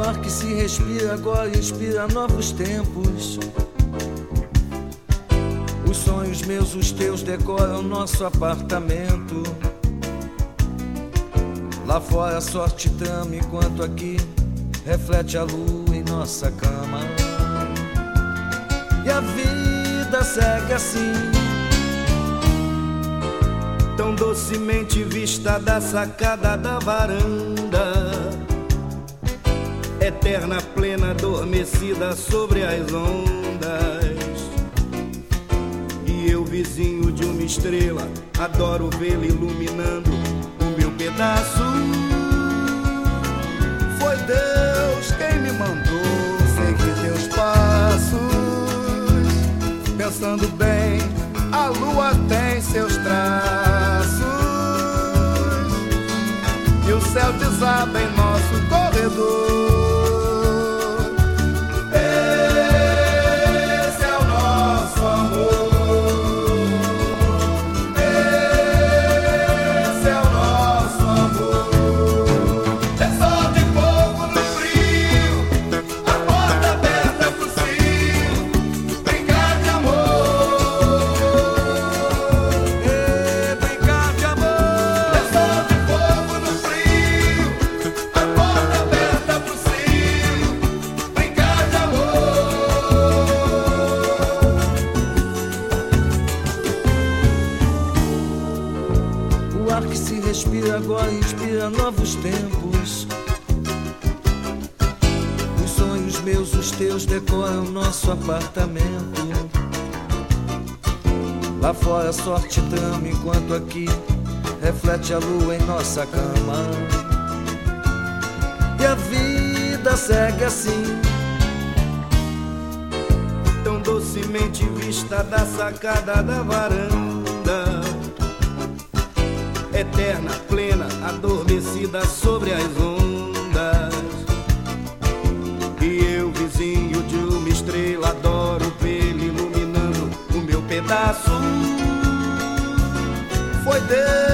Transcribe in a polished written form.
ar que se respira agora inspira novos tempos. Os sonhos meus, os teus decoram nosso apartamento. Lá fora a sorte trama enquanto aqui reflete a lua em nossa cama. E a vida segue assim, tão docemente vista da sacada da varanda, eterna, plena, adormecida sobre as ondas. E eu, vizinho de uma estrela, adoro vê-la iluminando o meu pedaço. Foi Deus quem me mandou seguir teus passos. Pensando bem, a lua tem seus traços e o céu desaba em nosso corredor. Esse é o nosso amor. Esse é o nosso amor. É sol de fogo no frio, a porta aberta pro cio, brincar de amor. brincar de amor. É sol de fogo no frio, a porta aberta pro cio, brincar de amor. O ar que se respira agora inspira novos tempos. Os sonhos meus, os teus decoram nosso apartamento. Lá fora a sorte trama enquanto aqui reflete a lua em nossa cama. E a vida segue assim, Tão docemente vista da sacada da varanda, eterna, plena, adormecida sobre as ondas. E eu, vizinho de uma estrela, adoro vê-la iluminando o meu pedaço. Foi Deus